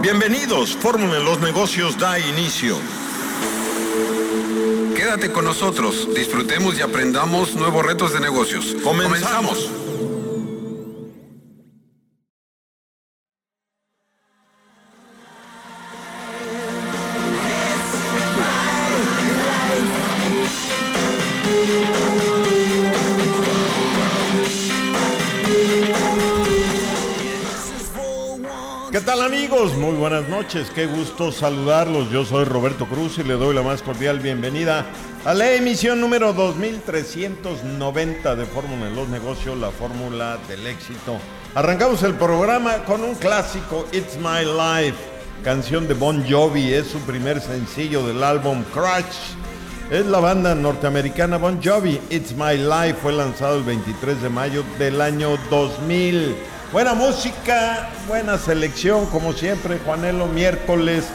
Bienvenidos, Fórmula en los Negocios da inicio. Quédate con nosotros, disfrutemos y aprendamos nuevos retos de negocios. ¡Comenzamos! ¿Qué tal, amigos? Muy buenas noches, qué gusto saludarlos. Yo soy Roberto Cruz y le doy la más cordial bienvenida a la emisión número 2390 de Fórmula en los Negocios, la fórmula del éxito. Arrancamos el programa con un clásico, It's My Life, canción de Bon Jovi, es su primer sencillo del álbum Crash. Es la banda norteamericana Bon Jovi. It's My Life fue lanzado el 23 de mayo del año 2000. Buena música, buena selección, como siempre, Juanelo, miércoles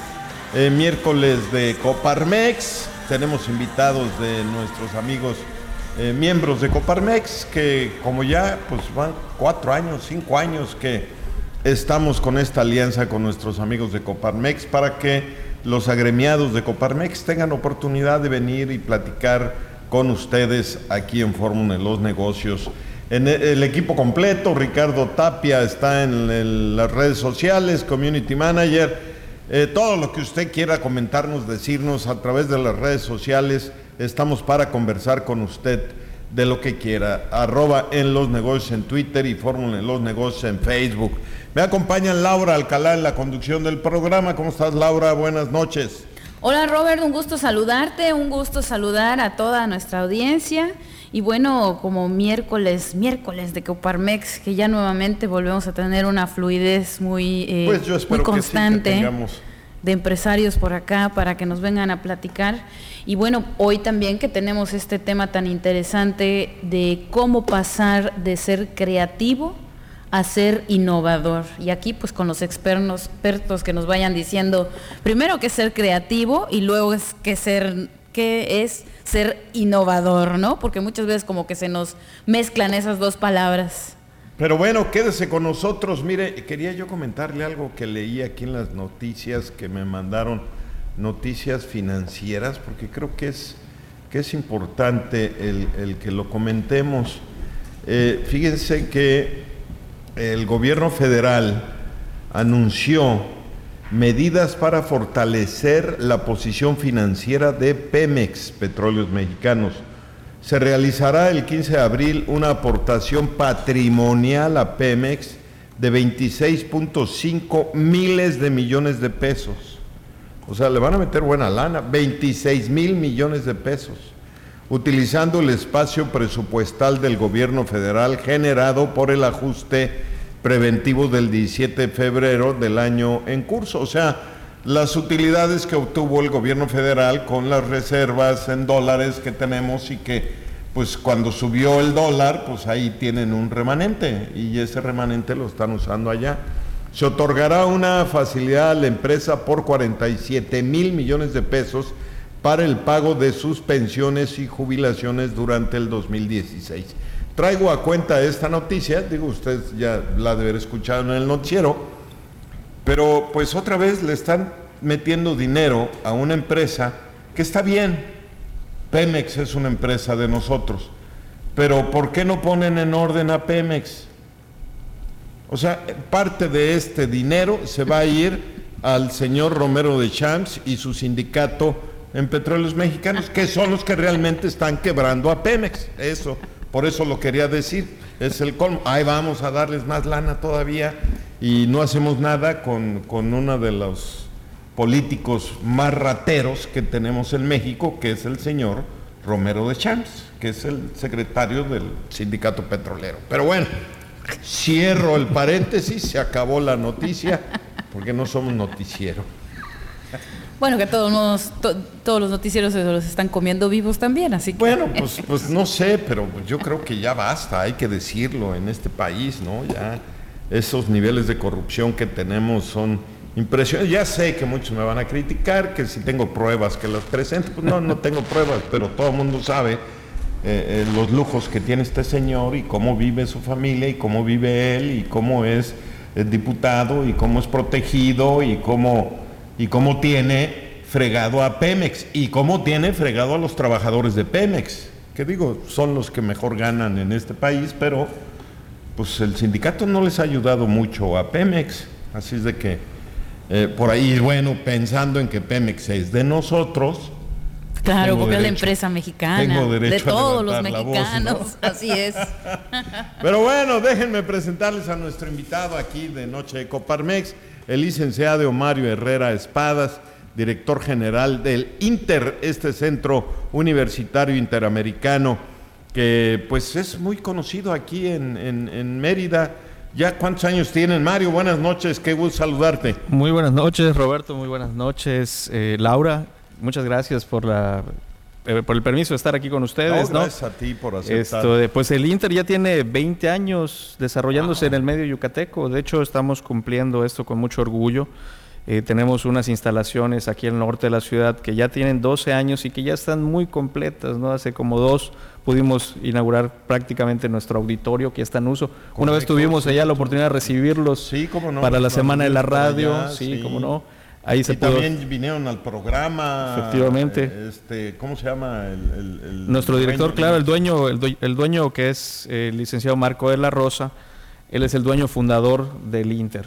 de Coparmex. Tenemos invitados de nuestros amigos miembros de Coparmex, que como ya pues van 5 años que estamos con esta alianza con nuestros amigos de Coparmex para que los agremiados de Coparmex tengan oportunidad de venir y platicar con ustedes aquí en Fórmula en los Negocios. En el equipo completo, Ricardo Tapia está en las redes sociales, Community Manager. Todo lo que usted quiera comentarnos, decirnos a través de las redes sociales, estamos para conversar con usted de lo que quiera. @enlosnegocios en Twitter y Fórmula en los Negocios en Facebook. Me acompaña Laura Alcalá en la conducción del programa. ¿Cómo estás, Laura? Buenas noches. Hola, Robert, un gusto saludarte, un gusto saludar a toda nuestra audiencia. Y bueno, como miércoles de Coparmex, que ya nuevamente volvemos a tener una fluidez muy constante, sí, de empresarios por acá para que nos vengan a platicar. Y bueno, hoy también que tenemos este tema tan interesante de cómo pasar de ser creativo a ser innovador. Y aquí pues con los expertos que nos vayan diciendo primero qué es ser creativo y luego qué es ser innovador, ¿no? Porque muchas veces como que se nos mezclan esas dos palabras. Pero bueno, quédese con nosotros. Mire, quería yo comentarle algo que leí aquí en las noticias que me mandaron, noticias financieras, porque creo que es importante el que lo comentemos. Fíjense que el gobierno federal anunció medidas para fortalecer la posición financiera de Pemex, Petróleos Mexicanos. Se realizará el 15 de abril una aportación patrimonial a Pemex de 26.5 miles de millones de pesos. O sea, le van a meter buena lana, 26 mil millones de pesos, utilizando el espacio presupuestal del gobierno federal generado por el ajuste preventivo del 17 de febrero del año en curso. O sea, las utilidades que obtuvo el gobierno federal con las reservas en dólares que tenemos y que pues cuando subió el dólar pues ahí tienen un remanente y ese remanente lo están usando allá. Se otorgará una facilidad a la empresa por 47 mil millones de pesos para el pago de sus pensiones y jubilaciones durante el 2016. Traigo a cuenta esta noticia, digo, usted ya la debe haber escuchado en el noticiero, pero pues otra vez le están metiendo dinero a una empresa que está bien. Pemex es una empresa de nosotros, pero ¿por qué no ponen en orden a Pemex? O sea, parte de este dinero se va a ir al señor Romero de Champs y su sindicato en Petróleos Mexicanos, que son los que realmente están quebrando a Pemex. Por eso lo quería decir, es el colmo. Ahí vamos a darles más lana todavía y no hacemos nada con uno de los políticos más rateros que tenemos en México, que es el señor Romero de Champs, que es el secretario del sindicato petrolero. Pero bueno, cierro el paréntesis, se acabó la noticia, porque no somos noticiero. Bueno, que todos los noticieros se los están comiendo vivos también, así que... Bueno, pues no sé, pero yo creo que ya basta, hay que decirlo en este país, ¿no? Ya esos niveles de corrupción que tenemos son impresionantes. Ya sé que muchos me van a criticar, que si tengo pruebas que las presento, pues no tengo pruebas, pero todo el mundo sabe los lujos que tiene este señor y cómo vive su familia y cómo vive él y cómo es es diputado y cómo es protegido y cómo tiene fregado a Pemex y cómo tiene fregado a los trabajadores de Pemex, que digo, son los que mejor ganan en este país, pero pues el sindicato no les ha ayudado mucho a Pemex, así es de que por ahí, bueno, pensando en que Pemex es de nosotros. Claro, porque es la empresa mexicana, de todos los mexicanos, voz, ¿no? Así es. Pero bueno, déjenme presentarles a nuestro invitado aquí de Noche de Coparmex, el licenciado Mario Herrera Espadas, director general del INTER, este centro universitario interamericano, que pues es muy conocido aquí en Mérida. ¿Ya cuántos años tienen, Mario? Buenas noches, qué gusto saludarte. Muy buenas noches, Roberto, muy buenas noches, Laura. Muchas gracias por el permiso de estar aquí con ustedes. Gracias a ti por aceptar. Pues el INTER ya tiene 20 años desarrollándose en el medio yucateco. De hecho, estamos cumpliendo esto con mucho orgullo. Tenemos unas instalaciones aquí al norte de la ciudad que ya tienen 12 años y que ya están muy completas, ¿no? Hace como 2 pudimos inaugurar prácticamente nuestro auditorio que ya está en uso. Correcto, una vez tuvimos allá la oportunidad de recibirlos para la Semana de la Radio. Allá, sí, cómo no. Ahí se pudo... también vinieron al programa. Efectivamente. ¿Cómo se llama? Nuestro director, claro, el dueño que es el licenciado Marco de la Rosa, él es el dueño fundador del INTER.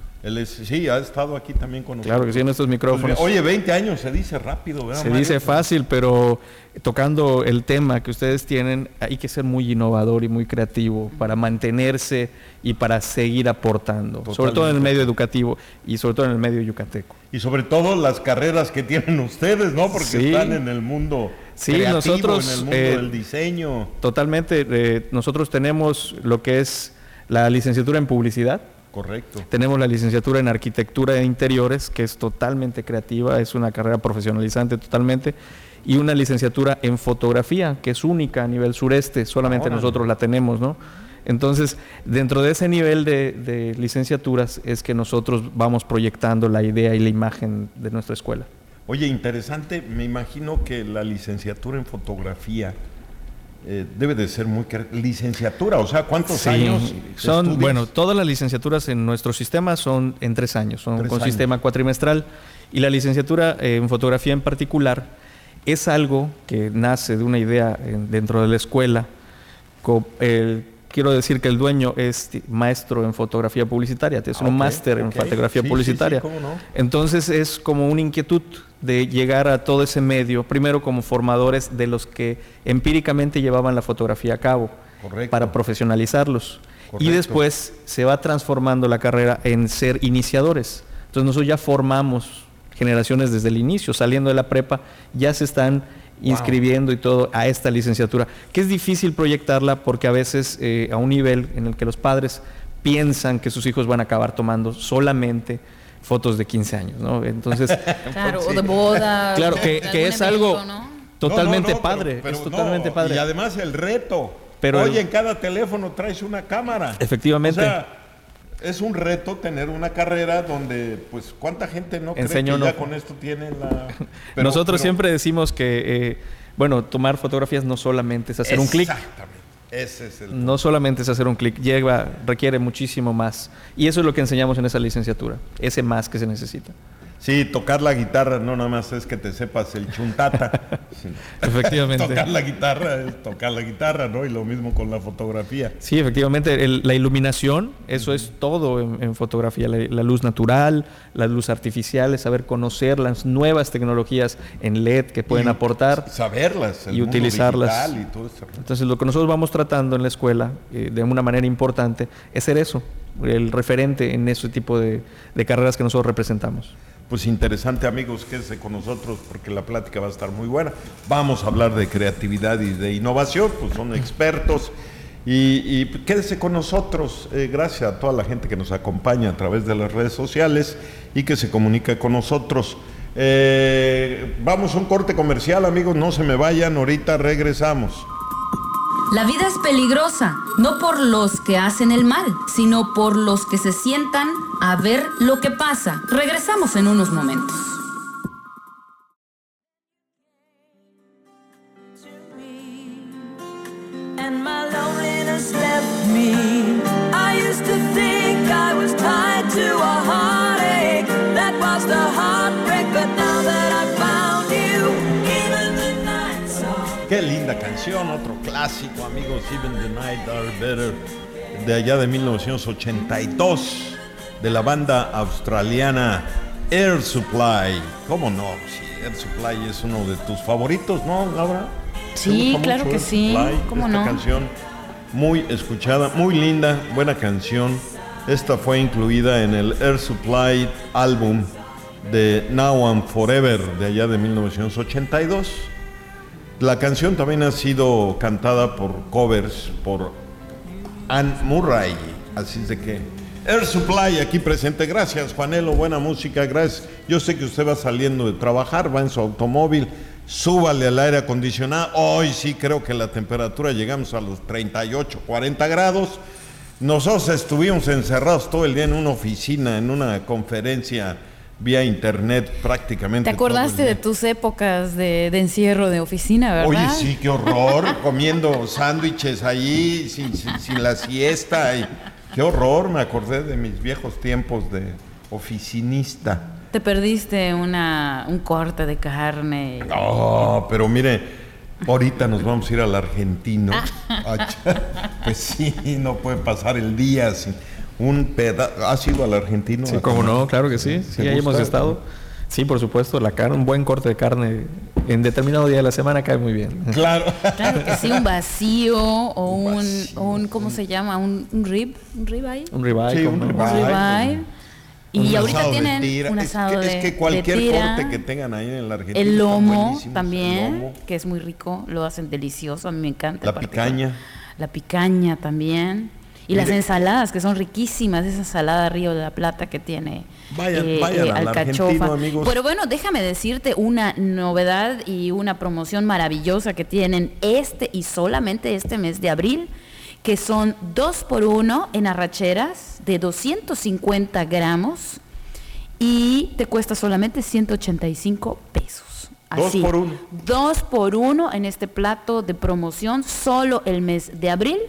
Sí, ha estado aquí también con nosotros. Claro que sí, en estos micrófonos. Oye, 20 años se dice rápido, ¿verdad, Se Mario? dice fácil, pero tocando el tema que ustedes tienen, hay que ser muy innovador y muy creativo para mantenerse y para seguir aportando. Totalmente. Sobre todo en el medio educativo y sobre todo en el medio yucateco. Y sobre todo las carreras que tienen ustedes, ¿no? Porque sí, están en el mundo creativo, nosotros, en el mundo del diseño. Totalmente. Nosotros tenemos lo que es la licenciatura en publicidad. Correcto. Tenemos la licenciatura en arquitectura de interiores, que es totalmente creativa, es una carrera profesionalizante totalmente, y una licenciatura en fotografía, que es única a nivel sureste, solamente nosotros la tenemos, ¿no? Entonces, dentro de ese nivel de licenciaturas es que nosotros vamos proyectando la idea y la imagen de nuestra escuela. Oye, interesante, me imagino que la licenciatura en fotografía debe de ser muy licenciatura, o sea, ¿cuántos años son? estudias? Bueno, todas las licenciaturas en nuestro sistema son en 3 años, son con sistema cuatrimestral, y la licenciatura en fotografía en particular es algo que nace de una idea dentro de la escuela. Quiero decir que el dueño es maestro en fotografía publicitaria, es un máster en fotografía publicitaria. ¿Cómo no? Entonces es como una inquietud de llegar a todo ese medio, primero como formadores de los que empíricamente llevaban la fotografía a cabo, para profesionalizarlos. Y después se va transformando la carrera en ser iniciadores. Entonces nosotros ya formamos generaciones desde el inicio, saliendo de la prepa, ya se están inscribiendo y todo a esta licenciatura, que es difícil proyectarla porque a veces a un nivel en el que los padres piensan que sus hijos van a acabar tomando solamente fotos de 15 años, ¿no? Entonces, claro, o de boda. Claro, que es algo, ¿no? Totalmente padre, pero es totalmente padre. Y además el reto, oye, en cada teléfono traes una cámara. Efectivamente. O sea, es un reto tener una carrera donde, pues, ¿cuánta gente no cree que ya con esto tienen la...? Nosotros siempre decimos que, tomar fotografías no solamente es hacer un clic. Exactamente. Ese es el... No solamente es hacer un clic, requiere muchísimo más. Y eso es lo que enseñamos en esa licenciatura, ese más que se necesita. Sí, tocar la guitarra no nada más es que te sepas el chuntata. Efectivamente. Tocar la guitarra es tocar la guitarra, ¿no? Y lo mismo con la fotografía. Sí, efectivamente. La iluminación, eso es todo en fotografía. La luz natural, la luz artificial, saber conocer las nuevas tecnologías en LED que pueden aportar. Saberlas. Y utilizarlas. Y todo eso. Entonces, lo que nosotros vamos tratando en la escuela, de una manera importante, es ser eso, el referente en ese tipo de carreras que nosotros representamos. Pues interesante, amigos, quédense con nosotros porque la plática va a estar muy buena. Vamos a hablar de creatividad y de innovación, pues son expertos. Y quédese con nosotros, gracias a toda la gente que nos acompaña a través de las redes sociales y que se comunica con nosotros. Vamos a un corte comercial, amigos, no se me vayan, ahorita regresamos. La vida es peligrosa, no por los que hacen el mal, sino por los que se sientan a ver lo que pasa. Regresamos en unos momentos. And my loneliness left me. I used to think I was tired. canción, otro clásico, amigos, Even the Night Are Better, de allá de 1982, de la banda australiana Air Supply. ¿Cómo no? Sí, Air Supply es uno de tus favoritos, ¿no, Laura? Sí, claro que Air sí. Supply? ¿Cómo Esta no? canción muy escuchada, muy linda, buena canción. Esta fue incluida en el Air Supply álbum de Now and Forever, de allá de 1982. La canción también ha sido cantada por covers por Anne Murray, así es de que Air Supply aquí presente. Gracias, Juanelo, buena música, gracias. Yo sé que usted va saliendo de trabajar, va en su automóvil, súbale al aire acondicionado. Hoy sí creo que la temperatura llegamos a los 38, 40 grados. Nosotros estuvimos encerrados todo el día en una oficina, en una conferencia vía internet prácticamente. ¿Te acordaste de tus épocas de encierro de oficina, verdad? Oye, sí, qué horror, comiendo sándwiches allí sin la siesta. Y qué horror, me acordé de mis viejos tiempos de oficinista. Te perdiste un corte de carne. No, pero mire, ahorita nos vamos a ir al argentino. Pues sí, no puede pasar el día sin un pedazo. ¿Has ido al argentino? Sí, cómo no, claro que sí. Sí, ahí hemos estado. Sí, por supuesto, la carne, un buen corte de carne en determinado día de la semana cae muy bien. Claro. Claro que sí, un vacío o un ¿cómo se llama? Un rib, un ribeye. Un ribeye. Sí, un ribeye. Y ahorita tienen un asado es que cualquier de tira, corte que tengan ahí en el argentino. el lomo también, que es muy rico, lo hacen delicioso, a mí me encanta. La picaña. La picaña también. Y las ensaladas, que son riquísimas, esa ensalada Río de la Plata que tiene vayan al alcachofa. argentino, amigos. Pero bueno, déjame decirte una novedad y una promoción maravillosa que tienen y solamente este mes de abril, que son 2x1 en arracheras de 250 gramos y te cuesta solamente 185 pesos. Así, 2x1. 2x1 en este plato de promoción, solo el mes de abril,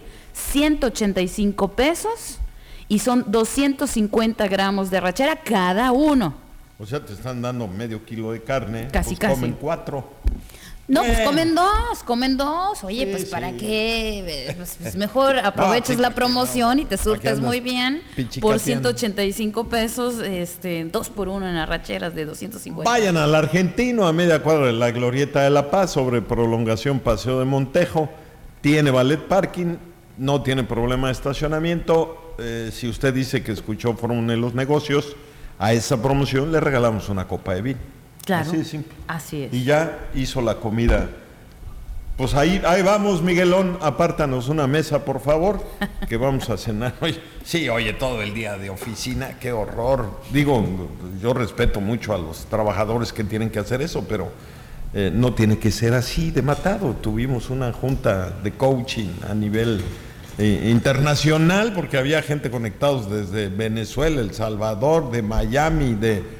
185 pesos y son 250 gramos de arrachera cada uno. O sea, te están dando medio kilo de carne. Casi. Comen 4. No, pues comen dos. Oye, sí, pues ¿para qué? Pues mejor aproveches la promoción y te surtes muy bien por 185 pesos, 2x1 en arracheras de 250. Vayan al argentino a media cuadra de la Glorieta de La Paz, sobre prolongación Paseo de Montejo. Tiene valet parking, no tiene problema de estacionamiento. Si usted dice que escuchó Fórmula de los Negocios, a esa promoción le regalamos una copa de vino. Claro, así de simple. Así es. Y ya hizo la comida. Pues ahí vamos, Miguelón, apártanos una mesa, por favor, que vamos a cenar. Oye, todo el día de oficina, qué horror. Digo, yo respeto mucho a los trabajadores que tienen que hacer eso, pero no tiene que ser así de matado. Tuvimos una junta de coaching a nivel internacional, porque había gente conectados desde Venezuela, El Salvador, de Miami,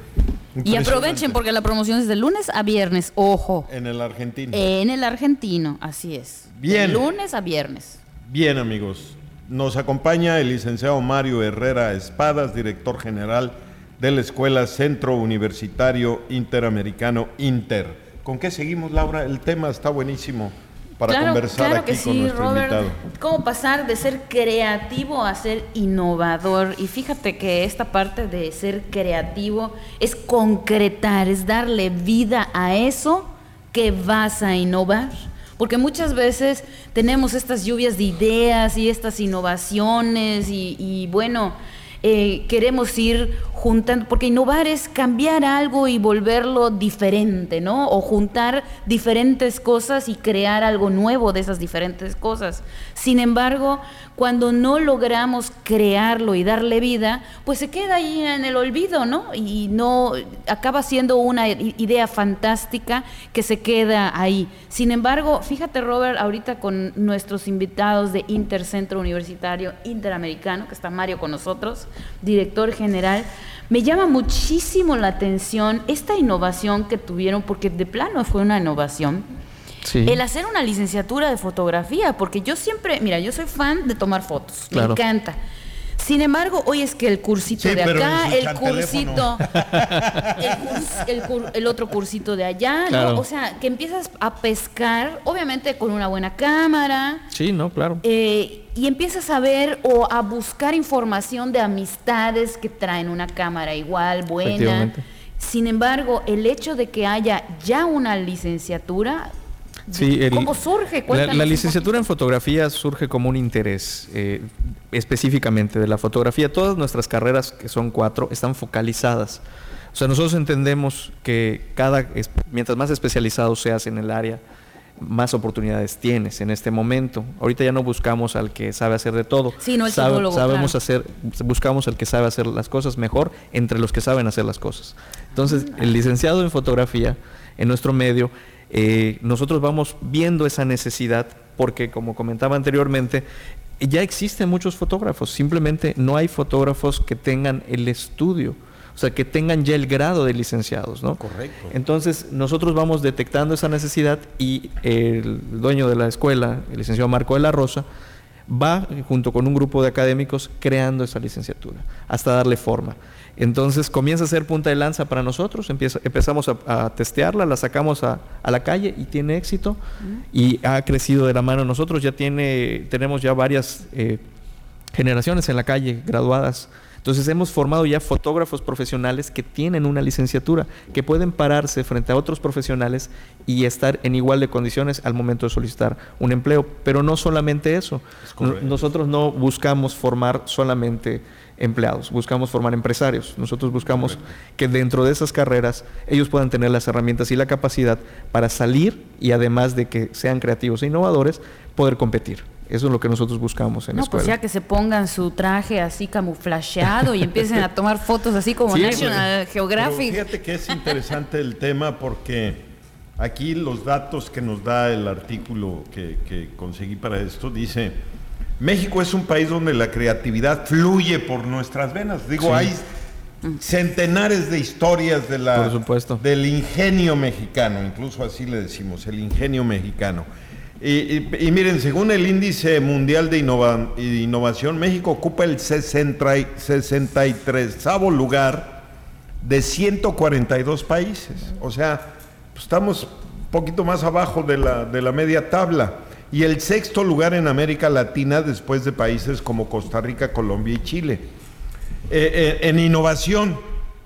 y aprovechen porque la promoción es de lunes a viernes, ojo. En el argentino. En el argentino, así es. Bien. De lunes a viernes. Bien, amigos. Nos acompaña el licenciado Mario Herrera Espadas, director general de la Escuela Centro Universitario Interamericano Inter. ¿Con qué seguimos, Laura? El tema está buenísimo para conversar aquí con nuestro invitado. ¿Cómo pasar de ser creativo a ser innovador? Y fíjate que esta parte de ser creativo es concretar, es darle vida a eso que vas a innovar. Porque muchas veces tenemos estas lluvias de ideas y estas innovaciones y bueno, queremos ir juntando, porque innovar es cambiar algo y volverlo diferente, ¿no? O juntar diferentes cosas y crear algo nuevo de esas diferentes cosas. Sin embargo, cuando no logramos crearlo y darle vida, pues se queda ahí en el olvido, ¿no? Y no acaba siendo una idea fantástica que se queda ahí. Sin embargo, fíjate, Robert, ahorita con nuestros invitados de Intercentro Universitario Interamericano, que está Mario con nosotros, director general, me llama muchísimo la atención esta innovación que tuvieron, porque de plano fue una innovación. Sí. El hacer una licenciatura de fotografía, porque yo siempre, mira, yo soy fan de tomar fotos, claro. Me encanta. Sin embargo, hoy es que el cursito de acá, el cursito, el otro cursito de allá, claro. ¿no? O sea, que empiezas a pescar, obviamente con una buena cámara. Sí, no, claro. Y empiezas a ver o a buscar información de amistades que traen una cámara igual, buena. Sin embargo, el hecho de que haya ya una licenciatura, sí, ¿cómo surge? La licenciatura en fotografía surge como un interés específicamente de la fotografía. Todas nuestras carreras, que son 4, están focalizadas. O sea, nosotros entendemos que mientras más especializado seas en el área, más oportunidades tienes en este momento. Ahorita ya no buscamos al que sabe hacer de todo. Sí, no el todólogo, buscamos al que sabe hacer las cosas mejor entre los que saben hacer las cosas. Entonces, el licenciado en fotografía, en nuestro medio, nosotros vamos viendo esa necesidad porque, como comentaba anteriormente, ya existen muchos fotógrafos, simplemente no hay fotógrafos que tengan el estudio, o sea, que tengan ya el grado de licenciados, ¿no? Correcto. Entonces, nosotros vamos detectando esa necesidad y el dueño de la escuela, el licenciado Marco de la Rosa, va junto con un grupo de académicos creando esa licenciatura hasta darle forma. Entonces comienza a ser punta de lanza para nosotros, empezamos a testearla, la sacamos a la calle y tiene éxito y ha crecido de la mano de nosotros. Tenemos ya varias generaciones en la calle graduadas. Entonces hemos formado ya fotógrafos profesionales que tienen una licenciatura, que pueden pararse frente a otros profesionales y estar en igual de condiciones al momento de solicitar un empleo. Pero no solamente eso, nosotros no buscamos formar solamente empleados, buscamos formar empresarios. Nosotros buscamos que dentro de esas carreras ellos puedan tener las herramientas y la capacidad para salir y, además de que sean creativos e innovadores, poder competir. Eso es lo que nosotros buscamos en la escuela. Pues ya que se pongan su traje así camuflajeado y empiecen a tomar fotos así como National Geographic. Pero fíjate que es interesante el tema porque aquí los datos que nos da el artículo que conseguí para esto dice: México es un país donde la creatividad fluye por nuestras venas. Digo, hay centenares de historias por supuesto, del ingenio mexicano, incluso así le decimos, el ingenio mexicano. Y miren, según el Índice Mundial de Innovación, México ocupa el 63º lugar de 142 países. O sea, pues estamos un poquito más abajo de la media tabla. Y el 6º lugar en América Latina, después de países como Costa Rica, Colombia y Chile, en innovación.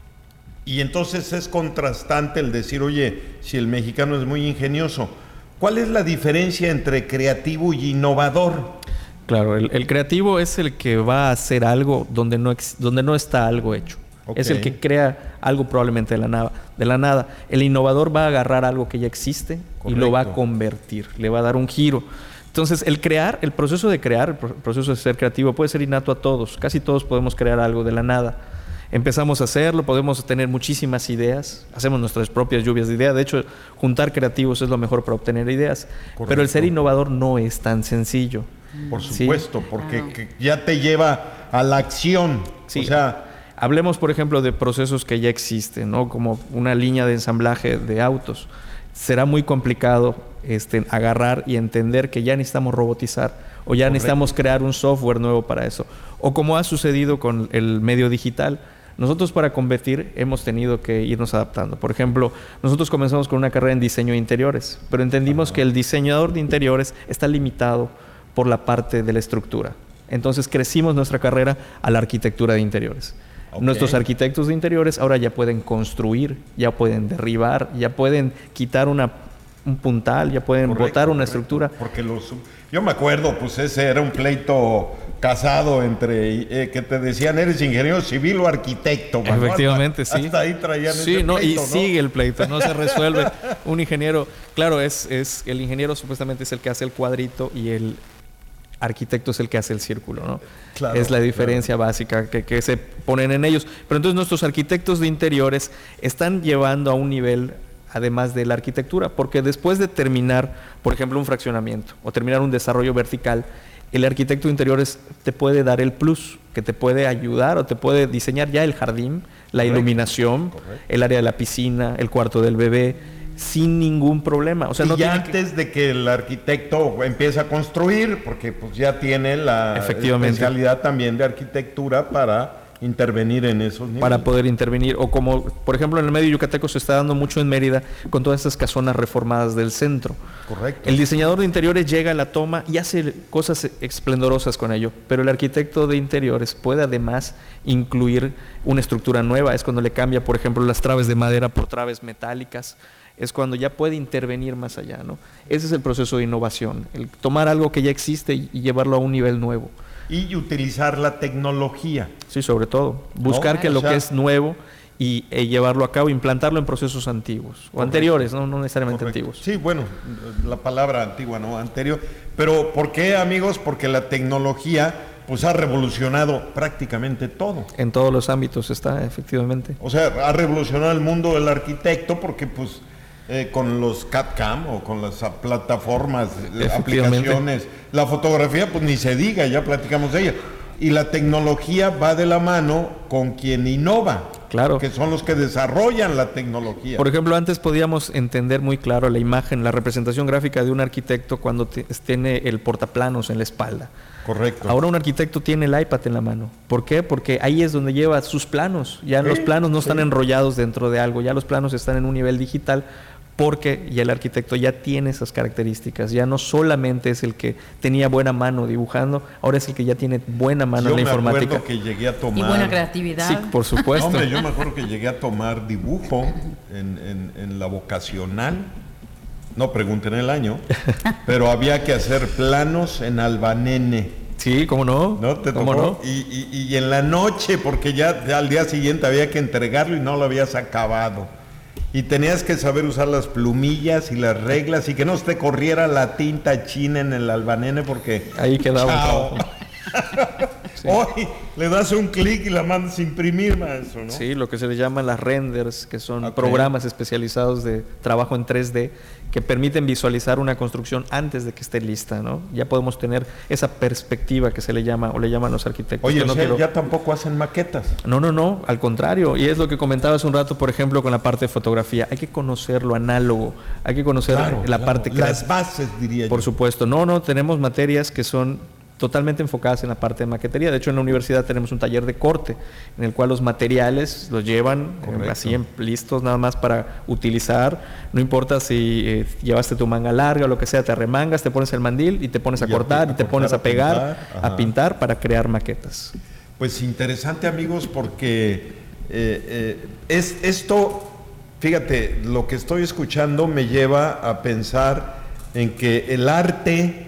Y entonces es contrastante el decir, oye, si el mexicano es muy ingenioso, ¿cuál es la diferencia entre creativo y innovador? Claro, el creativo es el que va a hacer algo donde no está algo hecho. Okay. Es el que crea algo probablemente de la nada. El innovador va a agarrar algo que ya existe. Correcto. Y lo va a convertir, le va a dar un giro. Entonces, el proceso de crear, el proceso de ser creativo puede ser innato a todos. Casi todos podemos crear algo de la nada. Empezamos a hacerlo, podemos tener muchísimas ideas, hacemos nuestras propias lluvias de ideas. De hecho, juntar creativos es lo mejor para obtener ideas. Correcto. Pero el ser innovador no es tan sencillo. Por supuesto, ¿sí? Porque ya te lleva a la acción. Sí. O sea, hablemos, por ejemplo, de procesos que ya existen, ¿no? Como una línea de ensamblaje de autos. Será muy complicado agarrar y entender que ya necesitamos robotizar o ya necesitamos crear un software nuevo para eso. O como ha sucedido con el medio digital. Nosotros, para competir, hemos tenido que irnos adaptando. Por ejemplo, nosotros comenzamos con una carrera en diseño de interiores, pero entendimos que el diseñador de interiores está limitado por la parte de la estructura. Entonces crecimos nuestra carrera a la arquitectura de interiores. Okay. Nuestros arquitectos de interiores ahora ya pueden construir, ya pueden derribar, ya pueden quitar un puntal, ya pueden botar una estructura. Porque yo me acuerdo, pues ese era un pleito casado entre que te decían, ¿eres ingeniero civil o arquitecto? Mano? Efectivamente, hasta, sí. Hasta ahí traían ese pleito, y ¿no? sigue el pleito, no se resuelve. Un ingeniero, claro, el ingeniero supuestamente es el que hace el cuadrito y el arquitecto es el que hace el círculo, ¿no? Claro, es la diferencia básica que se ponen en ellos. Pero entonces nuestros arquitectos de interiores están llevando a un nivel, además de la arquitectura, porque después de terminar, por ejemplo, un fraccionamiento o terminar un desarrollo vertical, el arquitecto de interiores te puede dar el plus, que te puede ayudar o te puede diseñar ya el jardín, la iluminación, el área de la piscina, el cuarto del bebé, sin ningún problema. O sea, y no ya antes de que el arquitecto empiece a construir, porque pues ya tiene la especialidad también de arquitectura para intervenir en esos niveles. Para poder intervenir, o como por ejemplo en el medio yucateco se está dando mucho en Mérida con todas estas casonas reformadas del centro. Correcto. El diseñador de interiores llega a la toma y hace cosas esplendorosas con ello, pero el arquitecto de interiores puede además incluir una estructura nueva. Es cuando le cambia, por ejemplo, las traves de madera por traves metálicas. Es cuando ya puede intervenir más allá, ¿no? Ese es el proceso de innovación, el tomar algo que ya existe y llevarlo a un nivel nuevo. Y utilizar la tecnología. Sí, sobre todo. Buscar que lo que es nuevo y llevarlo a cabo, implantarlo en procesos antiguos o anteriores, no necesariamente antiguos. Sí, bueno, la palabra antigua, ¿no? Anterior. Pero ¿por qué, amigos? Porque la tecnología pues ha revolucionado prácticamente todo. En todos los ámbitos está, efectivamente. O sea, ha revolucionado el mundo del arquitecto porque con los CAD/CAM o con las plataformas, aplicaciones, la fotografía pues ni se diga, ya platicamos de ella. Y la tecnología va de la mano con quien innova. Claro. Que son los que desarrollan la tecnología. Por ejemplo, antes podíamos entender muy claro la imagen, la representación gráfica de un arquitecto cuando tiene el portaplanos en la espalda. Correcto. Ahora un arquitecto tiene el iPad en la mano. ¿Por qué? Porque ahí es donde lleva sus planos. Ya los planos no están enrollados dentro de algo, ya los planos están en un nivel digital, porque ya el arquitecto ya tiene esas características. Ya no solamente es el que tenía buena mano dibujando, ahora es el que ya tiene buena mano en la informática. Yo me acuerdo que llegué a tomar... Y buena creatividad. Sí, por supuesto. Hombre, yo me acuerdo que llegué a tomar dibujo en la vocacional. No pregunten el año, pero había que hacer planos en albanene. Sí, ¿cómo no? ¿No te tocó? ¿No? Y en la noche, porque ya al día siguiente había que entregarlo y no lo habías acabado. Y tenías que saber usar las plumillas y las reglas y que no se te corriera la tinta china en el albanene porque... Ahí quedaba. ¡Chao! Sí. Hoy le das un clic y la mandas a imprimir, maestro, ¿no? Sí, lo que se le llaman las renders, que son programas especializados de trabajo en 3D que permiten visualizar una construcción antes de que esté lista, ¿no? Ya podemos tener esa perspectiva que se le llama, o le llaman los arquitectos. Oye, no ya tampoco hacen maquetas. No, al contrario. Y es lo que comentaba hace un rato, por ejemplo, con la parte de fotografía. Hay que conocer lo análogo, hay que conocer la parte... Las bases, diría yo. Por supuesto. No, tenemos materias que son totalmente enfocadas en la parte de maquetería. De hecho, en la universidad tenemos un taller de corte en el cual los materiales los llevan así listos nada más para utilizar. No importa si llevaste tu manga larga o lo que sea, te arremangas, te pones el mandil y te pones a cortar y te pones a pegar, a pintar para crear maquetas. Pues interesante, amigos, porque esto, fíjate, lo que estoy escuchando me lleva a pensar en que el arte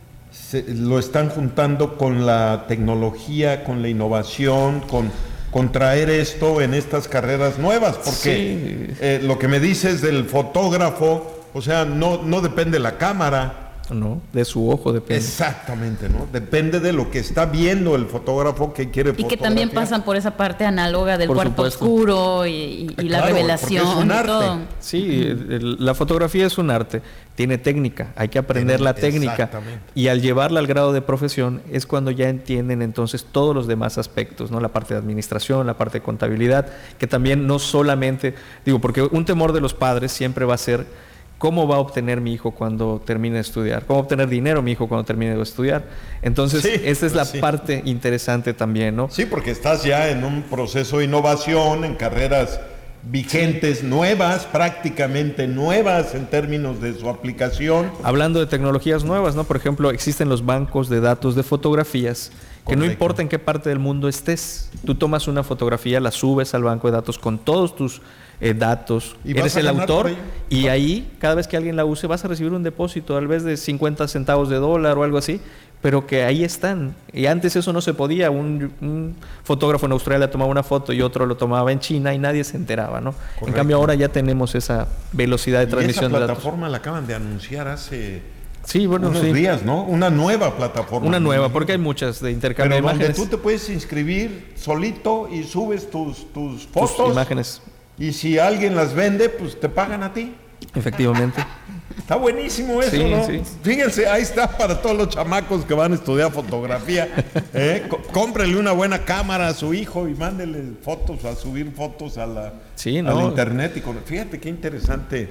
lo están juntando con la tecnología, con la innovación, con traer esto en estas carreras nuevas, porque lo que me dices del fotógrafo, o sea, no depende de la cámara. No, de su ojo depende. Exactamente, ¿no? Depende de lo que está viendo el fotógrafo que quiere fotografiar. Y que también pasan por esa parte análoga del cuarto oscuro y la revelación y todo. Sí, la fotografía es un arte, tiene técnica, hay que aprender la técnica. Y al llevarla al grado de profesión es cuando ya entienden entonces todos los demás aspectos, ¿no? La parte de administración, la parte de contabilidad, que también no solamente, porque un temor de los padres siempre va a ser: ¿cómo va a obtener mi hijo cuando termine de estudiar? ¿Cómo va a obtener dinero mi hijo cuando termine de estudiar? Entonces, esta es la parte interesante también, ¿no? Sí, porque estás ya en un proceso de innovación, en carreras vigentes, nuevas, prácticamente nuevas en términos de su aplicación. Hablando de tecnologías nuevas, ¿no? Por ejemplo, existen los bancos de datos de fotografías que no importa en qué parte del mundo estés, tú tomas una fotografía, la subes al banco de datos con todos tus datos, eres el autor y ahí cada vez que alguien la use vas a recibir un depósito tal vez de 50 centavos de dólar o algo así, pero que ahí están. Y antes eso no se podía. Un fotógrafo en Australia tomaba una foto y otro lo tomaba en China y nadie se enteraba, ¿no? En cambio ahora ya tenemos esa velocidad de transmisión de datos. Esa plataforma la acaban de anunciar hace unos días, ¿no? Una nueva plataforma. Una nueva, porque hay muchas de intercambio de imágenes. Pero donde tú te puedes inscribir solito y subes tus fotos. Tus imágenes. Y si alguien las vende, pues te pagan a ti. Efectivamente. Está buenísimo eso, ¿no? Sí. Fíjense, ahí está para todos los chamacos que van a estudiar fotografía. Cómprele una buena cámara a su hijo y mándele fotos, a subir fotos al internet. Fíjate qué interesante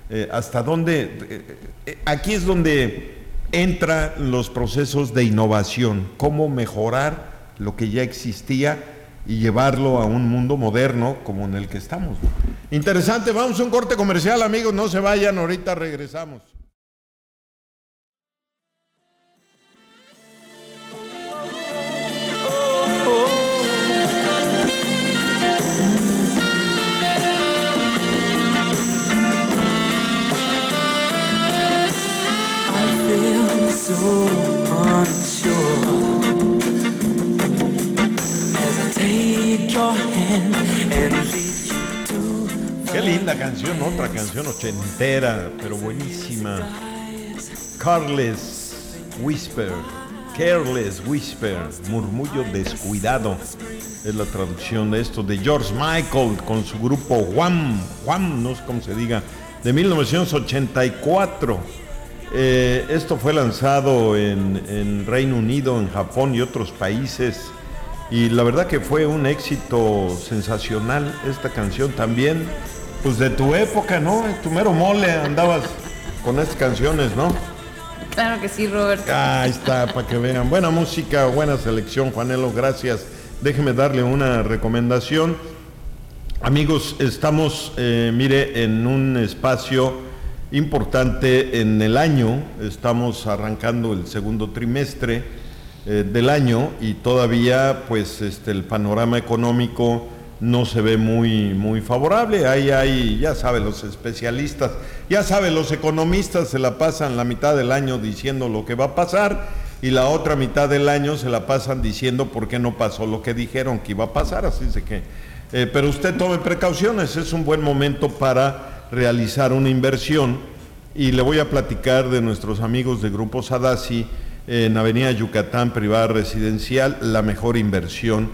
hasta dónde, aquí es donde entran los procesos de innovación, cómo mejorar lo que ya existía y llevarlo a un mundo moderno como en el que estamos. Interesante, vamos a un corte comercial, amigos, no se vayan, ahorita regresamos. So unsure as I take your hand and lead you to. Qué linda canción, otra canción ochentera, pero buenísima. Careless Whisper, murmullo descuidado, es la traducción de esto, de George Michael con su grupo Wham, no sé cómo se diga, de 1984. Esto fue lanzado en Reino Unido, en Japón y otros países, y la verdad que fue un éxito sensacional esta canción también, pues de tu época, ¿no? En tu mero mole andabas con estas canciones, ¿no? Claro que sí, Roberto. Ahí está, para que vean. Buena música, buena selección, Juanelo, gracias. Déjeme darle una recomendación. Amigos, estamos, en un espacio importante en el año, estamos arrancando el segundo trimestre del año y todavía pues el panorama económico no se ve muy favorable. Ahí ya sabe, los especialistas, ya sabe, los economistas se la pasan la mitad del año diciendo lo que va a pasar y la otra mitad del año se la pasan diciendo por qué no pasó lo que dijeron que iba a pasar, así es que pero usted tome precauciones, es un buen momento para realizar una inversión, y le voy a platicar de nuestros amigos de Grupo Sadassi en Avenida Yucatán, privada residencial, la mejor inversión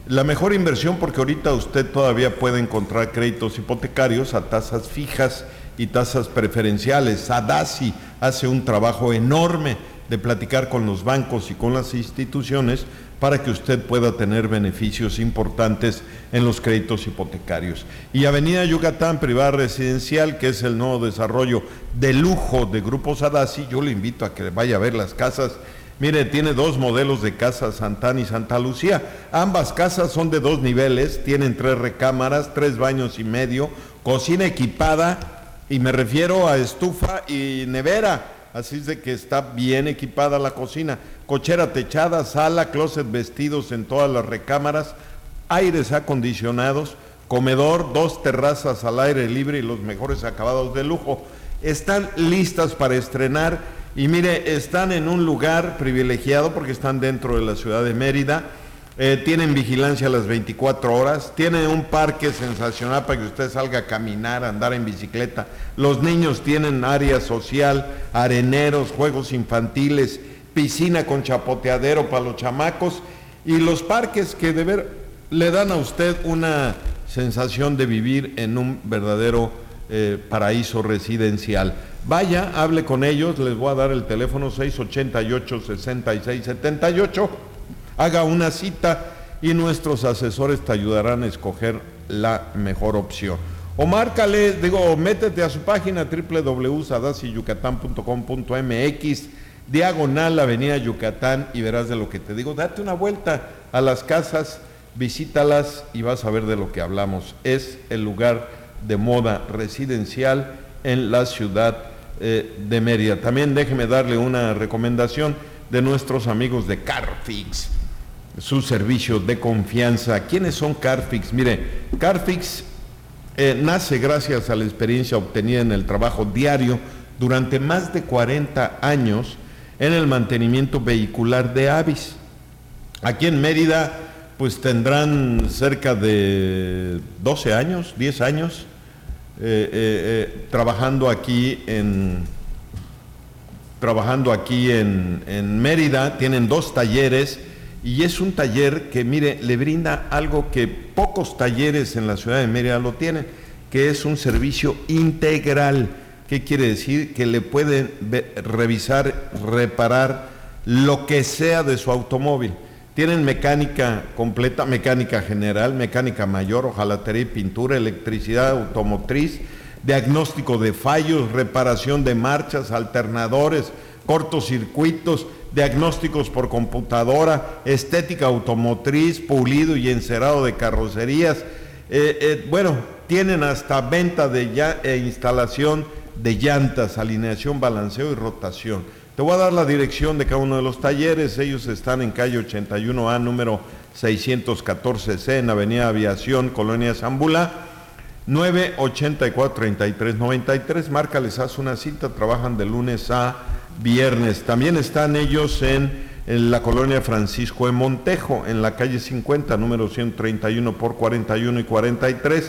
porque ahorita usted todavía puede encontrar créditos hipotecarios a tasas fijas y tasas preferenciales. Sadassi hace un trabajo enorme de platicar con los bancos y con las instituciones para que usted pueda tener beneficios importantes en los créditos hipotecarios. Y Avenida Yucatán, privada residencial, que es el nuevo desarrollo de lujo de Grupo Sadassi, yo le invito a que vaya a ver las casas. Mire, tiene dos modelos de casas, Santana y Santa Lucía. Ambas casas son de 2 niveles, tienen 3 recámaras, 3 baños y medio, cocina equipada, y me refiero a estufa y nevera. Así es de que está bien equipada la cocina, cochera techada, sala, closet, vestidos en todas las recámaras, aires acondicionados, comedor, 2 terrazas al aire libre y los mejores acabados de lujo. Están listas para estrenar y mire, están en un lugar privilegiado porque están dentro de la ciudad de Mérida. Tienen vigilancia a las 24 horas, tienen un parque sensacional para que usted salga a caminar, a andar en bicicleta. Los niños tienen área social, areneros, juegos infantiles, piscina con chapoteadero para los chamacos y los parques que le dan a usted una sensación de vivir en un verdadero paraíso residencial. Vaya, hable con ellos, les voy a dar el teléfono 688-6678. Haga una cita y nuestros asesores te ayudarán a escoger la mejor opción. O márcale, métete a su página www.sadassiyucatán.com.mx, diagonal Avenida Yucatán, y verás de lo que te digo. Date una vuelta a las casas, visítalas y vas a ver de lo que hablamos. Es el lugar de moda residencial en la ciudad de Mérida. También déjeme darle una recomendación de nuestros amigos de Carfix, su servicio de confianza. ¿Quiénes son Carfix? Mire, Carfix nace gracias a la experiencia obtenida en el trabajo diario durante más de 40 años en el mantenimiento vehicular de Avis. Aquí en Mérida, pues tendrán cerca de 12 años, 10 años, trabajando aquí en Mérida. Tienen 2 talleres y es un taller que, mire, le brinda algo que pocos talleres en la ciudad de Mérida lo tienen, que es un servicio integral. ¿Qué quiere decir? Que le pueden revisar, reparar lo que sea de su automóvil. Tienen mecánica completa, mecánica general, mecánica mayor, hojalatería y pintura, electricidad automotriz, diagnóstico de fallos, reparación de marchas, alternadores, cortocircuitos, diagnósticos por computadora, estética automotriz, pulido y encerado de carrocerías. Tienen hasta venta de instalación de llantas, alineación, balanceo y rotación. Te voy a dar la dirección de cada uno de los talleres. Ellos están en calle 81A, número 614C, en Avenida Aviación, Colonia Zambula, 984-3393. Márcales, haz una cita, trabajan de lunes a viernes. También están ellos en la colonia Francisco de Montejo, en la calle 50, número 131 por 41 y 43,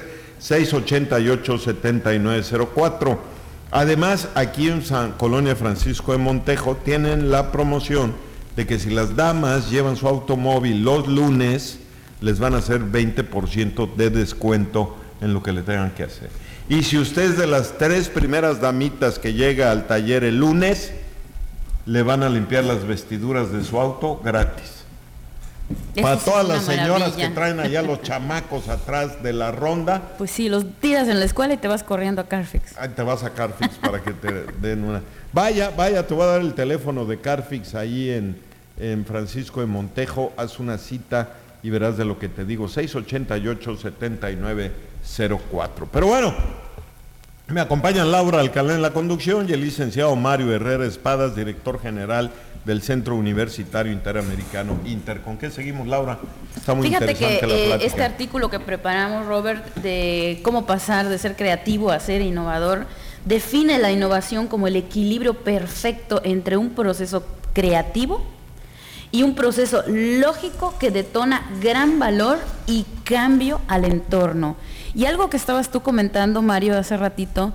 688-7904. Además, aquí en Colonia Francisco de Montejo tienen la promoción de que si las damas llevan su automóvil los lunes, les van a hacer 20% de descuento en lo que le tengan que hacer. Y si usted es de las 3 primeras damitas que llega al taller el lunes, le van a limpiar las vestiduras de su auto gratis. Para todas las señoras que traen allá los chamacos atrás de la ronda. Pues sí, los tiras en la escuela y te vas corriendo a Carfix. Ahí te vas a Carfix para que te den una. Vaya, te voy a dar el teléfono de Carfix ahí en Francisco de Montejo. Haz una cita y verás de lo que te digo. 688-7904. Pero bueno, me acompañan Laura Alcalá en la conducción y el licenciado Mario Herrera Espadas, director general del Centro Universitario Interamericano Inter. ¿Con qué seguimos, Laura? Está muy interesante la plática. Fíjate que este artículo que preparamos, Robert, de cómo pasar de ser creativo a ser innovador, define la innovación como el equilibrio perfecto entre un proceso creativo y un proceso lógico que detona gran valor y cambio al entorno. Y algo que estabas tú comentando, Mario, hace ratito,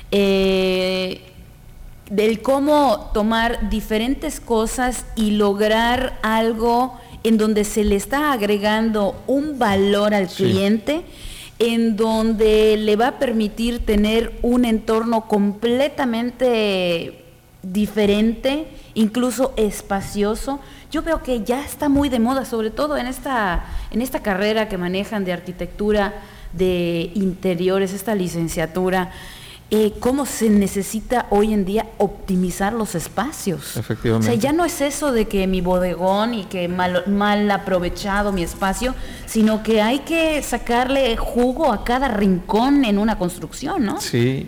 del cómo tomar diferentes cosas y lograr algo en donde se le está agregando un valor al cliente, en donde le va a permitir tener un entorno completamente diferente, incluso espacioso. Yo veo que ya está muy de moda, sobre todo en esta carrera que manejan de arquitectura de interiores, esta licenciatura. Cómo se necesita hoy en día optimizar los espacios. Efectivamente. O sea, ya no es eso de que mi bodegón y que mal aprovechado mi espacio, sino que hay que sacarle jugo a cada rincón en una construcción, ¿no? Sí,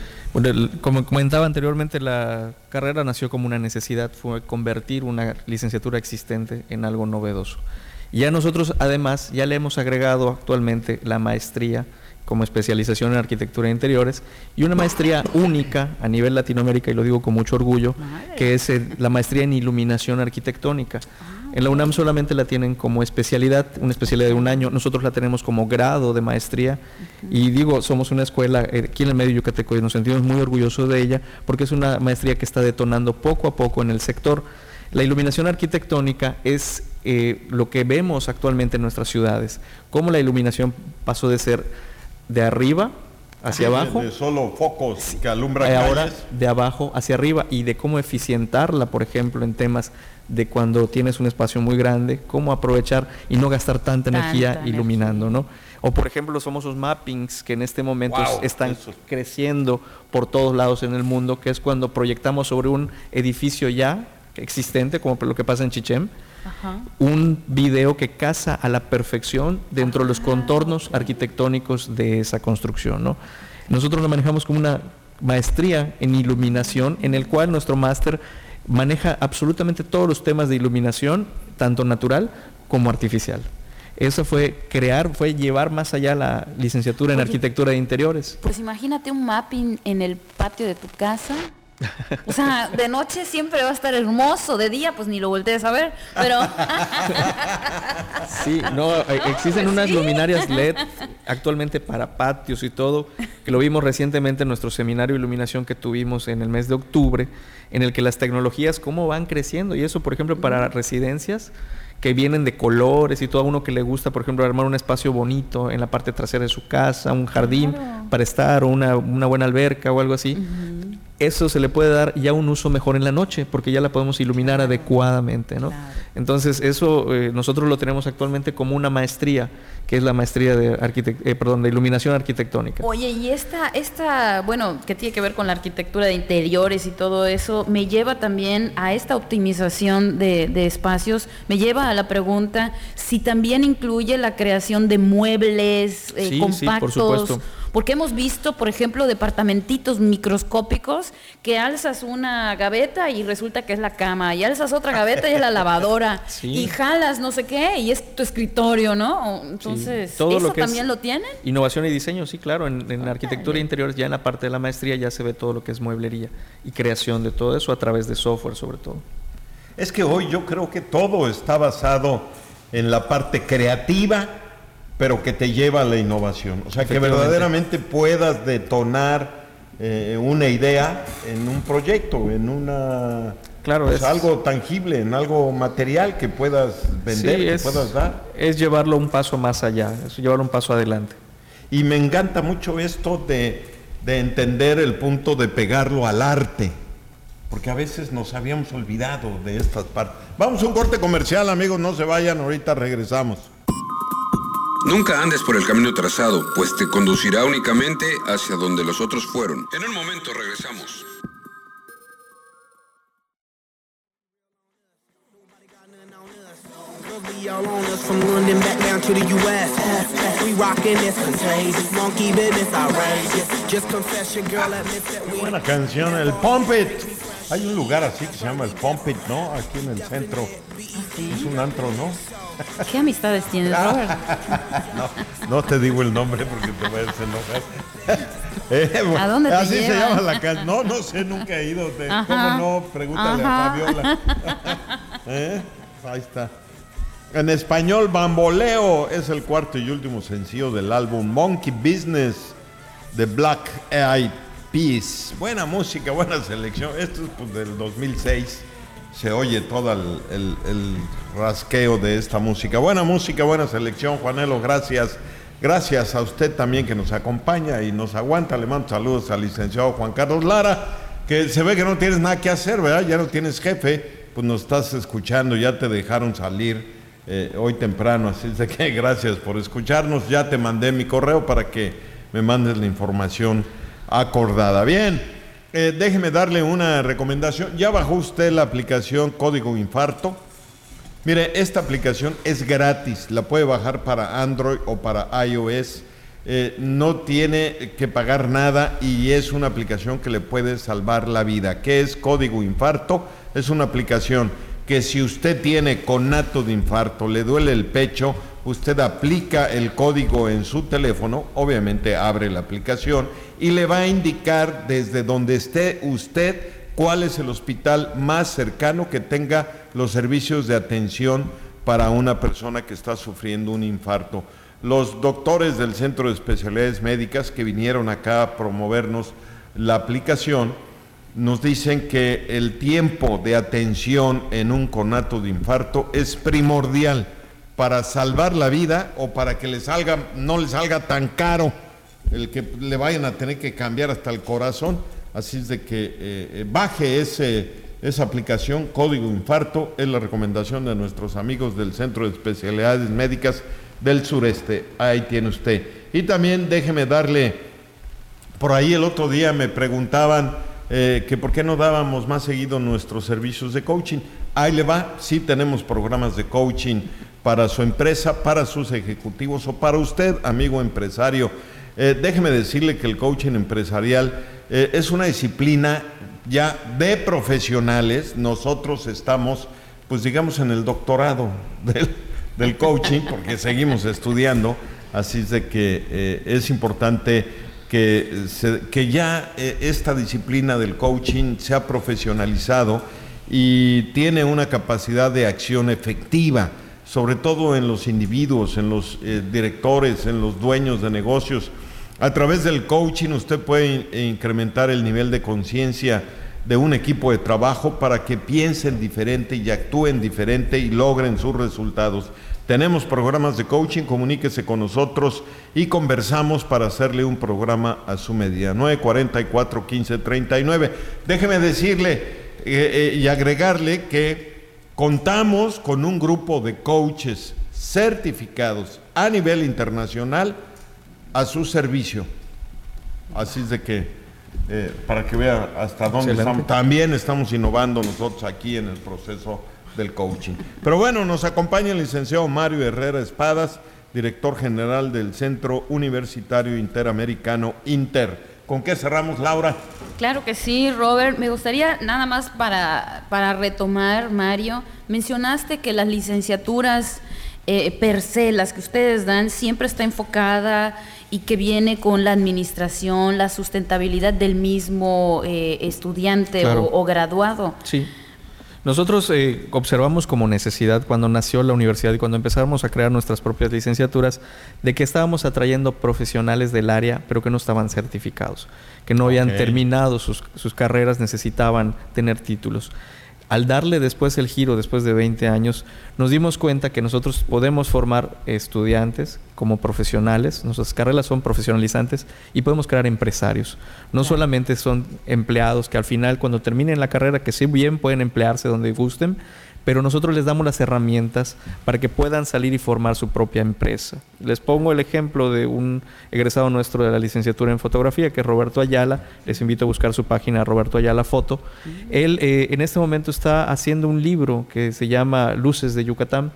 como comentaba anteriormente, la carrera nació como una necesidad, fue convertir una licenciatura existente en algo novedoso. Y a nosotros, además, ya le hemos agregado actualmente la maestría como especialización en arquitectura de interiores y una maestría única a nivel Latinoamérica, y lo digo con mucho orgullo, que es la maestría en iluminación arquitectónica. En la UNAM solamente la tienen como especialidad, una especialidad de 1 año. Nosotros la tenemos como grado de maestría. Y digo, somos una escuela aquí en el medio yucateco y nos sentimos muy orgullosos de ella porque es una maestría que está detonando poco a poco en el sector. La iluminación arquitectónica es lo que vemos actualmente en nuestras ciudades. Cómo la iluminación pasó de ser de arriba hacia abajo, de solo focos que alumbran ahora calles, de abajo hacia arriba, y de cómo eficientarla, por ejemplo, en temas de cuando tienes un espacio muy grande, cómo aprovechar y no gastar tanta energía iluminando, ¿no? O por ejemplo los famosos mappings que en este momento están creciendo por todos lados en el mundo, que es cuando proyectamos sobre un edificio ya existente, como lo que pasa en Chichén, un video que casa a la perfección dentro de los contornos arquitectónicos de esa construcción, ¿no? Nosotros lo manejamos como una maestría en iluminación, en el cual nuestro máster maneja absolutamente todos los temas de iluminación, tanto natural como artificial. Eso fue llevar más allá la licenciatura en arquitectura de interiores. Pues imagínate un mapping en el patio de tu casa. O sea, de noche siempre va a estar hermoso, de día pues ni lo voltees a ver, pero... Sí, no, existen unas luminarias LED actualmente para patios y todo, que lo vimos recientemente en nuestro seminario de iluminación que tuvimos en el mes de octubre, en el que las tecnologías cómo van creciendo, y eso por ejemplo para residencias que vienen de colores y todo, a uno que le gusta, por ejemplo, armar un espacio bonito en la parte trasera de su casa, un jardín para estar, o una buena alberca o algo así. Eso se le puede dar ya un uso mejor en la noche, porque ya la podemos iluminar adecuadamente, ¿no? Entonces, eso nosotros lo tenemos actualmente como una maestría que es la maestría de iluminación arquitectónica. Oye, y esta, bueno, que tiene que ver con la arquitectura de interiores y todo eso, me lleva también a esta optimización de espacios, me lleva a la pregunta si también incluye la creación de muebles compactos. Sí, por supuesto. Porque hemos visto, por ejemplo, departamentitos microscópicos que alzas una gaveta y resulta que es la cama, y alzas otra gaveta y es la lavadora, y jalas no sé qué y es tu escritorio, ¿no? Entonces, todo ¿eso lo que también lo tienen? Innovación y diseño, sí, claro. En arquitectura de interiores, ya en la parte de la maestría, ya se ve todo lo que es mueblería y creación de todo eso a través de software, sobre todo. Es que hoy yo creo que todo está basado en la parte creativa, pero que te lleva a la innovación. O sea, que verdaderamente puedas detonar una idea en un proyecto, en una... Claro, es algo tangible, en algo material que puedas vender, que puedas dar. Es llevarlo un paso más allá, es llevarlo un paso adelante. Y me encanta mucho esto de entender el punto de pegarlo al arte, porque a veces nos habíamos olvidado de estas partes. Vamos a un corte comercial, amigos, no se vayan, ahorita regresamos. Nunca andes por el camino trazado, pues te conducirá únicamente hacia donde los otros fueron. En un momento regresamos. Buena canción, el Pump It. Hay un lugar así que se llama el Pump It, ¿no? Aquí en el centro. ¿Sí? Es un antro, ¿no? ¿Qué amistades tienes, Robert? No te digo el nombre porque te voy a enojar. ¿A dónde te así llevan? Se llama la canción. No sé, nunca he ido. ¿Cómo no? Pregúntale a Fabiola. Ahí está. En español, Bamboleo es el cuarto y último sencillo del álbum Monkey Business de Black Eyed Peas. Buena música, buena selección. Esto es pues, del 2006. Se oye todo el rasqueo de esta música. Buena música, buena selección, Juanelo, gracias. Gracias a usted también que nos acompaña y nos aguanta. Le mando saludos al licenciado Juan Carlos Lara, que se ve que no tienes nada que hacer, ¿verdad? Ya no tienes jefe, pues nos estás escuchando, ya te dejaron salir hoy temprano, así es que gracias por escucharnos. Ya te mandé mi correo para que me mandes la información acordada. Bien. Déjeme darle una recomendación. ¿Ya bajó usted la aplicación Código Infarto? Mire, esta aplicación es gratis, la puede bajar para Android o para iOS. No tiene que pagar nada y es una aplicación que le puede salvar la vida. ¿Qué es Código Infarto? Es una aplicación que si usted tiene conato de infarto, le duele el pecho, usted aplica el código en su teléfono, obviamente abre la aplicación y le va a indicar desde donde esté usted cuál es el hospital más cercano que tenga los servicios de atención para una persona que está sufriendo un infarto. Los doctores del Centro de Especialidades Médicas que vinieron acá a promovernos la aplicación nos dicen que el tiempo de atención en un conato de infarto es primordial para salvar la vida o para que no le salga tan caro el que le vayan a tener que cambiar hasta el corazón. Así es de que baje esa aplicación, Código Infarto, es la recomendación de nuestros amigos del Centro de Especialidades Médicas del Sureste. Ahí tiene usted. Y también déjeme darle, por ahí el otro día me preguntaban que por qué no dábamos más seguido nuestros servicios de coaching. Ahí le va, sí tenemos programas de coaching para su empresa, para sus ejecutivos o para usted, amigo empresario. Déjeme decirle que el coaching empresarial es una disciplina ya de profesionales. Nosotros estamos, pues digamos, en el doctorado del coaching, porque seguimos estudiando, así es de que es importante que ya esta disciplina del coaching se ha profesionalizado y tiene una capacidad de acción efectiva, sobre todo en los individuos, en los directores, en los dueños de negocios. A través del coaching usted puede incrementar el nivel de conciencia de un equipo de trabajo para que piensen diferente y actúen diferente y logren sus resultados. Tenemos programas de coaching, comuníquese con nosotros y conversamos para hacerle un programa a su medida. 944-1539. Déjeme decirle y agregarle que contamos con un grupo de coaches certificados, a nivel internacional a su servicio. Así es de que, para que vea hasta dónde estamos. También estamos innovando nosotros aquí en el proceso del coaching. Pero bueno, nos acompaña el licenciado Mario Herrera Espadas, director general del Centro Universitario Interamericano INTER. ¿Con qué cerramos, Laura? Claro que sí, Robert. Me gustaría nada más para retomar, Mario, mencionaste que las licenciaturas per se, las que ustedes dan, siempre está enfocada y que viene con la administración, la sustentabilidad del mismo estudiante, claro, o graduado. Sí. Nosotros observamos como necesidad cuando nació la universidad y cuando empezamos a crear nuestras propias licenciaturas, de que estábamos atrayendo profesionales del área, pero que no estaban certificados, que no habían terminado sus carreras, necesitaban tener títulos. Al darle después el giro, después de 20 años, nos dimos cuenta que nosotros podemos formar estudiantes como profesionales, nuestras carreras son profesionalizantes y podemos crear empresarios. No solamente son empleados que al final, cuando terminen la carrera, que sí bien pueden emplearse donde gusten, pero nosotros les damos las herramientas para que puedan salir y formar su propia empresa. Les pongo el ejemplo de un egresado nuestro de la licenciatura en fotografía, que es Roberto Ayala. Les invito a buscar su página, Roberto Ayala Foto. Él en este momento está haciendo un libro que se llama Luces de Yucatán.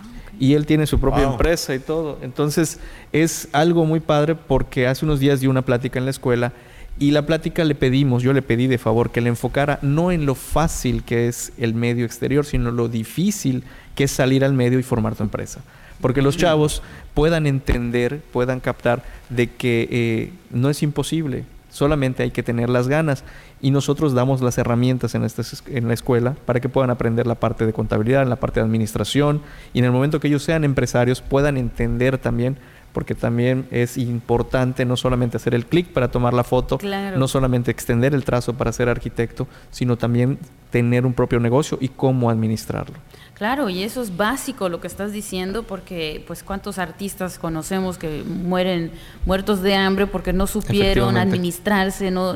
Y él tiene su propia empresa y todo. Entonces es algo muy padre, porque hace unos días dio una plática en la escuela. Y la plática yo le pedí de favor que le enfocara no en lo fácil que es el medio exterior, sino lo difícil que es salir al medio y formar tu empresa. Porque los chavos puedan entender, puedan captar de que no es imposible, solamente hay que tener las ganas. Y nosotros damos las herramientas en la escuela para que puedan aprender la parte de contabilidad, la parte de administración, y en el momento que ellos sean empresarios puedan entender también, porque también es importante no solamente hacer el clic para tomar la foto, claro, no solamente extender el trazo para ser arquitecto, sino también tener un propio negocio y cómo administrarlo. Claro, y eso es básico lo que estás diciendo, porque pues cuántos artistas conocemos que mueren muertos de hambre porque no supieron administrarse, ¿no?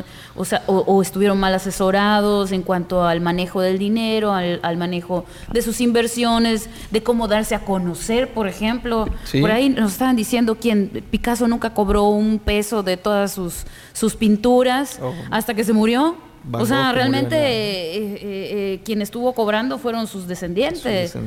O estuvieron mal asesorados en cuanto al manejo del dinero, al manejo de sus inversiones, de cómo darse a conocer, por ejemplo. Sí. Por ahí nos estaban diciendo que Picasso nunca cobró un peso de todas sus pinturas hasta que se murió. O sea, realmente quien estuvo cobrando fueron sus descendientes,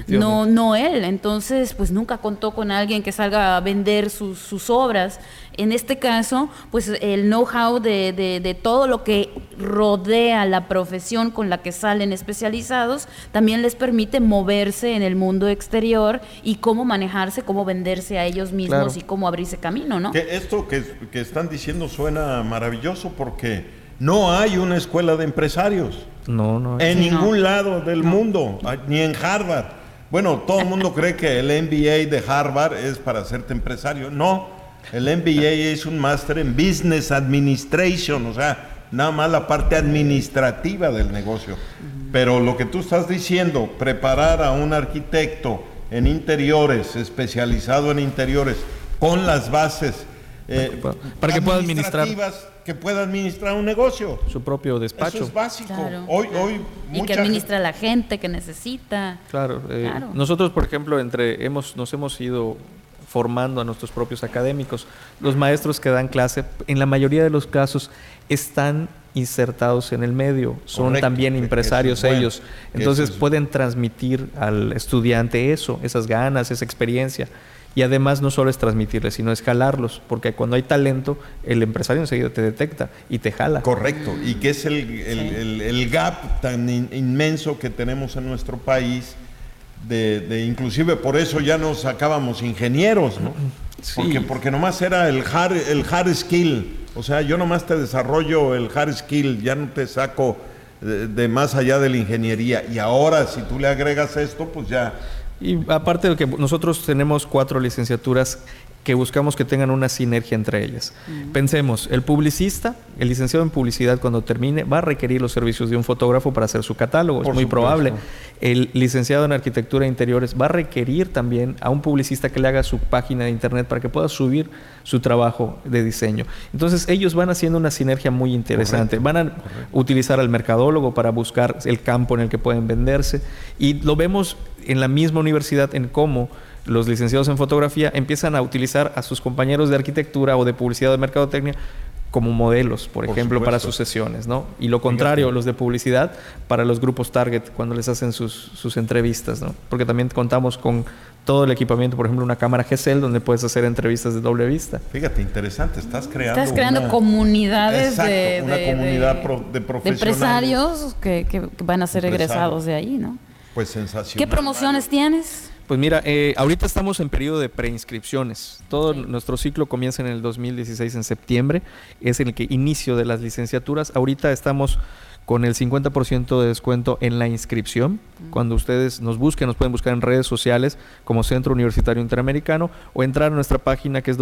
no él. Entonces, pues nunca contó con alguien que salga a vender sus obras. En este caso, pues el know-how de todo lo que rodea la profesión con la que salen especializados también les permite moverse en el mundo exterior y cómo manejarse, cómo venderse a ellos mismos, claro, y cómo abrirse camino, ¿no? Que esto que están diciendo suena maravilloso, porque no hay una escuela de empresarios. No. En ningún lado del mundo, ni en Harvard. Bueno, todo el mundo cree que el MBA de Harvard es para hacerte empresario. No, el MBA es un máster en Business Administration, o sea, nada más la parte administrativa del negocio. Pero lo que tú estás diciendo, preparar a un arquitecto en interiores, especializado en interiores, con las bases para que pueda administrar, que pueda administrar un negocio, su propio despacho. Eso es básico. Claro. Hoy y que administra a la gente que necesita. Claro. Nosotros, por ejemplo, nos hemos ido formando a nuestros propios académicos. Los maestros que dan clase, en la mayoría de los casos, están insertados en el medio, son también empresarios ellos, entonces pueden transmitir al estudiante esas ganas, esa experiencia. Y además no solo es transmitirles, sino es jalarlos, porque cuando hay talento, el empresario enseguida te detecta y te jala. Correcto, y que es el gap tan inmenso que tenemos en nuestro país, de inclusive por eso ya nos sacábamos ingenieros, ¿no? Sí. Porque nomás era el hard skill, o sea, yo nomás te desarrollo el hard skill, ya no te saco de más allá de la ingeniería, y ahora si tú le agregas esto, pues ya... Y aparte de que nosotros tenemos 4 licenciaturas que buscamos que tengan una sinergia entre ellas. Pensemos, el publicista, el licenciado en publicidad, cuando termine, va a requerir los servicios de un fotógrafo para hacer su catálogo, es muy probable. El licenciado en arquitectura de interiores va a requerir también a un publicista que le haga su página de internet para que pueda subir su trabajo de diseño. Entonces ellos van haciendo una sinergia muy interesante. Van a utilizar al mercadólogo para buscar el campo en el que pueden venderse, y lo vemos en la misma universidad en cómo los licenciados en fotografía empiezan a utilizar a sus compañeros de arquitectura o de publicidad o de mercadotecnia como modelos, por ejemplo, para sus sesiones, ¿no? Y lo contrario, los de publicidad para los grupos target cuando les hacen sus entrevistas, ¿no? Porque también contamos con todo el equipamiento, por ejemplo, una cámara GSL donde puedes hacer entrevistas de doble vista. Fíjate, interesante, estás creando comunidades de profesionales, de empresarios que van a ser egresados de ahí, ¿no? Pues sensacional. ¿Qué promociones tienes? Pues mira, ahorita estamos en periodo de preinscripciones. Todo nuestro ciclo comienza en el 2016, en septiembre. Es el inicio de las licenciaturas. Ahorita estamos con el 50% de descuento en la inscripción. Cuando ustedes nos busquen, nos pueden buscar en redes sociales como Centro Universitario Interamericano o entrar a nuestra página que es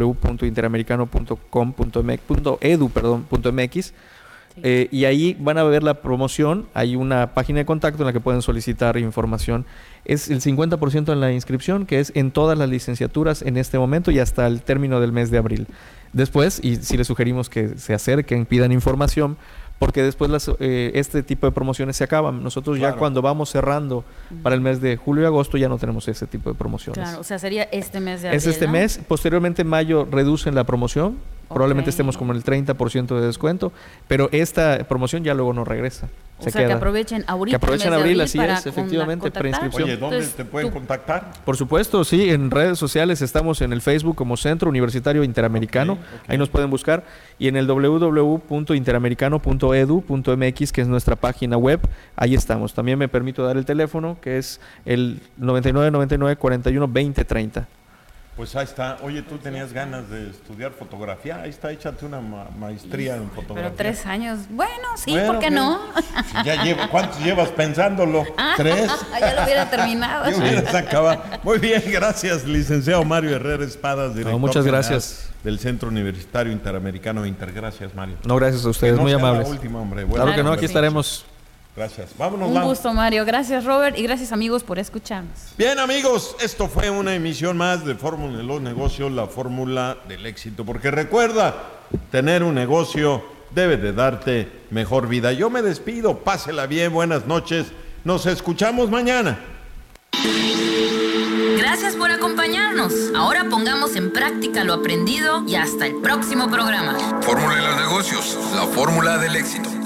www.interamericano.edu.mx. Y ahí van a ver la promoción. Hay una página de contacto en la que pueden solicitar información. Es el 50% en la inscripción, que es en todas las licenciaturas en este momento y hasta el término del mes de abril. Después, y sí les sugerimos que se acerquen, pidan información, porque después este tipo de promociones se acaban. Nosotros ya cuando vamos cerrando para el mes de julio y agosto ya no tenemos ese tipo de promociones. Claro, o sea, sería este mes de abril, es este mes. Posteriormente en mayo reducen la promoción. Probablemente estemos como en el 30% de descuento, pero esta promoción ya luego no regresa. O sea, que aprovechen ahorita. Que aprovechen abril, así es, efectivamente, preinscripción. Oye, ¿dónde te pueden contactar? Por supuesto, sí, en redes sociales estamos en el Facebook como Centro Universitario Interamericano, ahí nos pueden buscar, y en el www.interamericano.edu.mx, que es nuestra página web, ahí estamos. También me permito dar el teléfono, que es el 9999 41 20 30. Pues ahí está. Oye, tú tenías ganas de estudiar fotografía. Ahí está, échate una maestría en fotografía. Pero 3 años. Bueno, sí, ¿por qué no? ¿Cuántos llevas pensándolo? 3. Ya lo hubiera terminado. Ya hubieras acabado. Muy bien, gracias, licenciado Mario Herrera Espadas, director muchas gracias del Centro Universitario Interamericano Inter. Gracias, Mario. No, gracias a ustedes, muy amables. La última, hombre. Claro que no, aquí estaremos. Gracias. Vámonos. Un gusto, Mario. Gracias, Robert. Y gracias, amigos, por escucharnos. Bien, amigos, esto fue una emisión más de Fórmula de los Negocios, la fórmula del éxito. Porque recuerda, tener un negocio debe de darte mejor vida. Yo me despido. Pásela bien. Buenas noches. Nos escuchamos mañana. Gracias por acompañarnos. Ahora pongamos en práctica lo aprendido y hasta el próximo programa. Fórmula de los negocios, la fórmula del éxito.